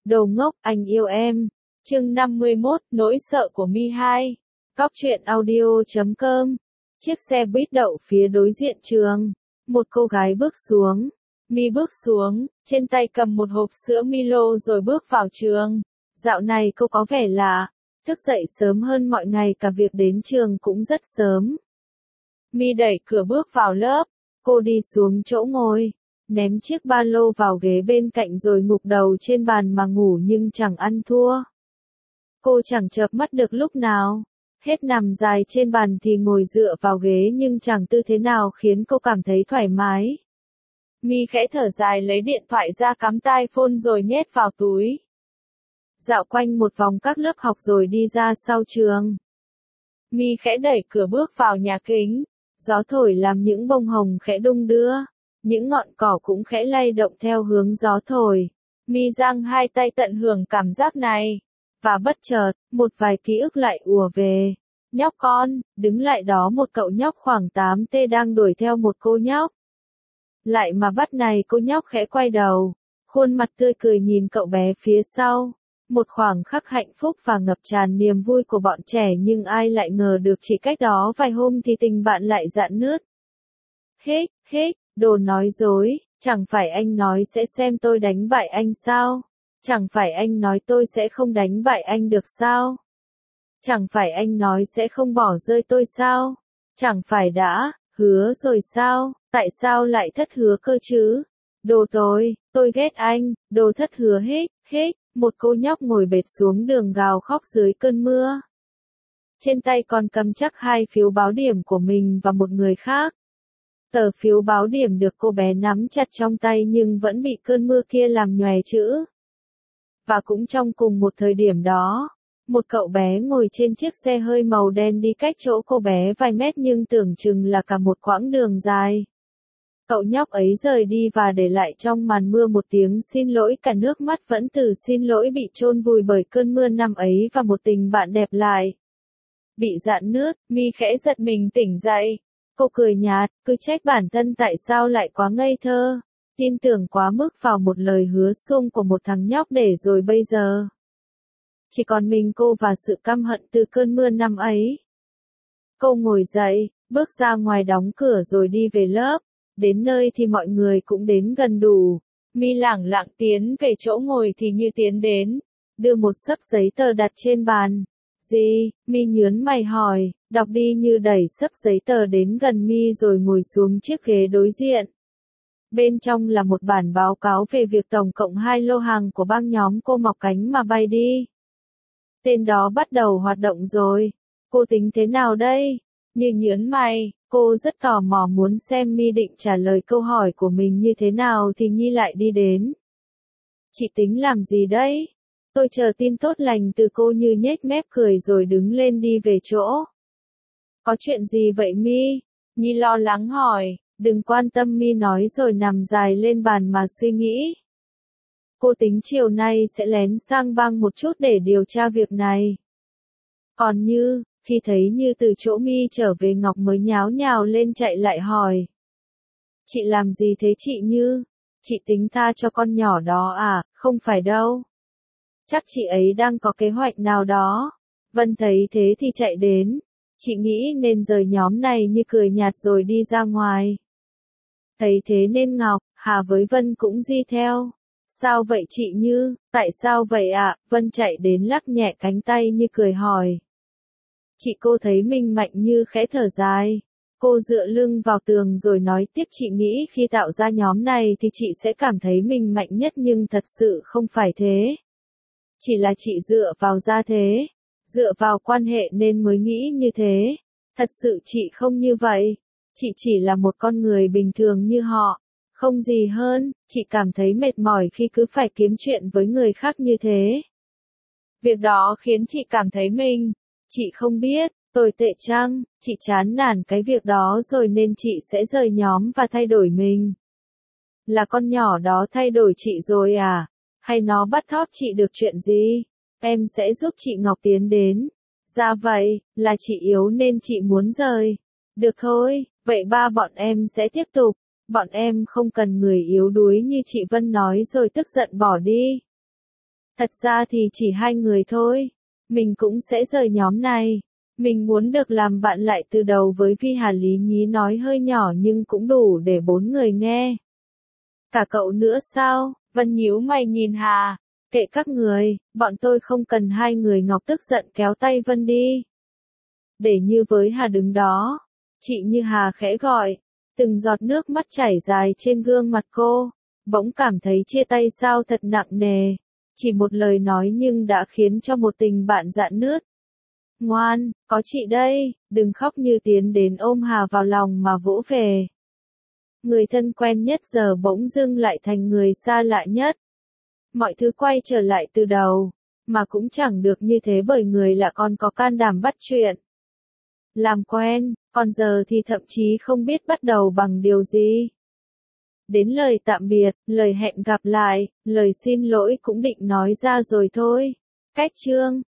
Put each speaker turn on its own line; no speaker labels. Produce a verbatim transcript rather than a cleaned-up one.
Đồ ngốc, anh yêu em. Chương năm mươi mốt, nỗi sợ của Mi hai. Cóc truyện audio chấm com. Chiếc xe buýt đậu phía đối diện trường. Một cô gái bước xuống. Mi bước xuống, trên tay cầm một hộp sữa Milo rồi bước vào trường. Dạo này cô có vẻ lạ, thức dậy sớm hơn mọi ngày, cả việc đến trường cũng rất sớm. Mi đẩy cửa bước vào lớp, cô đi xuống chỗ ngồi, ném chiếc ba lô vào ghế bên cạnh rồi ngục đầu trên bàn mà ngủ nhưng chẳng ăn thua. Cô chẳng chợp mắt được lúc nào, hết nằm dài trên bàn thì ngồi dựa vào ghế nhưng chẳng tư thế nào khiến cô cảm thấy thoải mái. Mi khẽ thở dài lấy điện thoại ra cắm tai phone rồi nhét vào túi. Dạo quanh một vòng các lớp học rồi đi ra sau trường. Mi khẽ đẩy cửa bước vào nhà kính, gió thổi làm những bông hồng khẽ đung đưa, những ngọn cỏ cũng khẽ lay động theo hướng gió thổi. Mi giang hai tay tận hưởng cảm giác này, và bất chợt, một vài ký ức lại ùa về. Nhóc con, đứng lại đó một cậu nhóc khoảng tám tuổi đang đuổi theo một cô nhóc. Lại mà bắt này cô nhóc khẽ quay đầu, khuôn mặt tươi cười nhìn cậu bé phía sau. Một khoảng khắc hạnh phúc và ngập tràn niềm vui của bọn trẻ, nhưng ai lại ngờ được chỉ cách đó vài hôm thì tình bạn lại rạn nứt. Hếch, hếch, đồ nói dối, chẳng phải anh nói sẽ xem tôi đánh bại anh sao? Chẳng phải anh nói tôi sẽ không đánh bại anh được sao? Chẳng phải anh nói sẽ không bỏ rơi tôi sao? Chẳng phải đã hứa rồi sao? Tại sao lại thất hứa cơ chứ? Đồ tôi, tôi ghét anh, đồ thất hứa hết, hết. Một cô nhóc ngồi bệt xuống đường gào khóc dưới cơn mưa. Trên tay còn cầm chắc hai phiếu báo điểm của mình và một người khác. Tờ phiếu báo điểm được cô bé nắm chặt trong tay nhưng vẫn bị cơn mưa kia làm nhòe chữ. Và cũng trong cùng một thời điểm đó, một cậu bé ngồi trên chiếc xe hơi màu đen đi cách chỗ cô bé vài mét nhưng tưởng chừng là cả một quãng đường dài. Cậu nhóc ấy rời đi và để lại trong màn mưa một tiếng xin lỗi, cả nước mắt vẫn từ xin lỗi bị chôn vùi bởi cơn mưa năm ấy và một tình bạn đẹp lại bị rạn nứt. Mi khẽ giật mình tỉnh dậy. Cô cười nhạt, cứ trách bản thân tại sao lại quá ngây thơ, tin tưởng quá mức vào một lời hứa suông của một thằng nhóc để rồi bây giờ chỉ còn mình cô và sự căm hận từ cơn mưa năm ấy. Cô ngồi dậy, bước ra ngoài đóng cửa rồi đi về lớp. Đến nơi thì mọi người cũng đến gần đủ. Mi lẳng lặng tiến về chỗ ngồi thì Như tiến đến, đưa một xấp giấy tờ đặt trên bàn. Gì? Mi nhớn mày hỏi, đọc đi. Như đẩy xấp giấy tờ đến gần Mi rồi ngồi xuống chiếc ghế đối diện. Bên trong là một bản báo cáo về việc tổng cộng hai lô hàng của băng nhóm cô mọc cánh mà bay đi. Tên đó bắt đầu hoạt động rồi. Cô tính thế nào đây? Như nhớn mày. Cô rất tò mò muốn xem Mi định trả lời câu hỏi của mình như thế nào thì Nhi lại đi đến. Chị tính làm gì đấy? Tôi chờ tin tốt lành từ cô. Như nhếch mép cười rồi đứng lên đi về chỗ. Có chuyện gì vậy Mi? Nhi lo lắng hỏi. Đừng quan tâm, Mi nói rồi nằm dài lên bàn mà suy nghĩ. Cô tính chiều nay sẽ lén sang bang một chút để điều tra việc này. Còn Như, khi thấy Như từ chỗ Mi trở về, Ngọc mới nháo nhào lên chạy lại hỏi. Chị làm gì thế chị Như? Chị tính tha cho con nhỏ đó à? Không phải đâu. Chắc chị ấy đang có kế hoạch nào đó. Vân thấy thế thì chạy đến. Chị nghĩ nên rời nhóm này. Như cười nhạt rồi đi ra ngoài. Thấy thế nên Ngọc, Hà với Vân cũng di theo. Sao vậy chị Như? Tại sao vậy ạ? À? Vân chạy đến lắc nhẹ cánh tay Như cười hỏi. Chị cô thấy mình mạnh. Như khẽ thở dài. Cô dựa lưng vào tường rồi nói tiếp, chị nghĩ khi tạo ra nhóm này thì chị sẽ cảm thấy mình mạnh nhất nhưng thật sự không phải thế. Chỉ là chị dựa vào gia thế, dựa vào quan hệ nên mới nghĩ như thế. Thật sự chị không như vậy. Chị chỉ là một con người bình thường như họ. Không gì hơn, chị cảm thấy mệt mỏi khi cứ phải kiếm chuyện với người khác như thế. Việc đó khiến chị cảm thấy mình, chị không biết, tồi tệ chăng, chị chán nản cái việc đó rồi nên chị sẽ rời nhóm và thay đổi mình. Là con nhỏ đó thay đổi chị rồi à? Hay nó bắt thóp chị được chuyện gì? Em sẽ giúp chị Ngọc tiến đến. Dạ vậy, là chị yếu nên chị muốn rời. Được thôi, vậy ba bọn em sẽ tiếp tục. Bọn em không cần người yếu đuối như chị Vân nói rồi tức giận bỏ đi. Thật ra thì chỉ hai người thôi. Mình cũng sẽ rời nhóm này. Mình muốn được làm bạn lại từ đầu với Vi Hà. Lý Nhí nói hơi nhỏ nhưng cũng đủ để bốn người nghe. Cả cậu nữa sao? Vân nhíu mày nhìn Hà. Kệ các người, bọn tôi không cần. Hai người Ngọc tức giận kéo tay Vân đi. Để Như với Hà đứng đó. Chị Như. Hà khẽ gọi. Từng giọt nước mắt chảy dài trên gương mặt cô. Bỗng cảm thấy chia tay sao thật nặng nề. Chỉ một lời nói nhưng đã khiến cho một tình bạn rạn nứt. Ngoan, có chị đây, đừng khóc. Như tiến đến ôm Hà vào lòng mà vỗ về. Người thân quen nhất giờ bỗng dưng lại thành người xa lạ nhất. Mọi thứ quay trở lại từ đầu, mà cũng chẳng được như thế bởi người lạ còn có can đảm bắt chuyện. Làm quen, còn giờ thì thậm chí không biết bắt đầu bằng điều gì. Đến lời tạm biệt, lời hẹn gặp lại, lời xin lỗi cũng định nói ra rồi thôi. Cách chương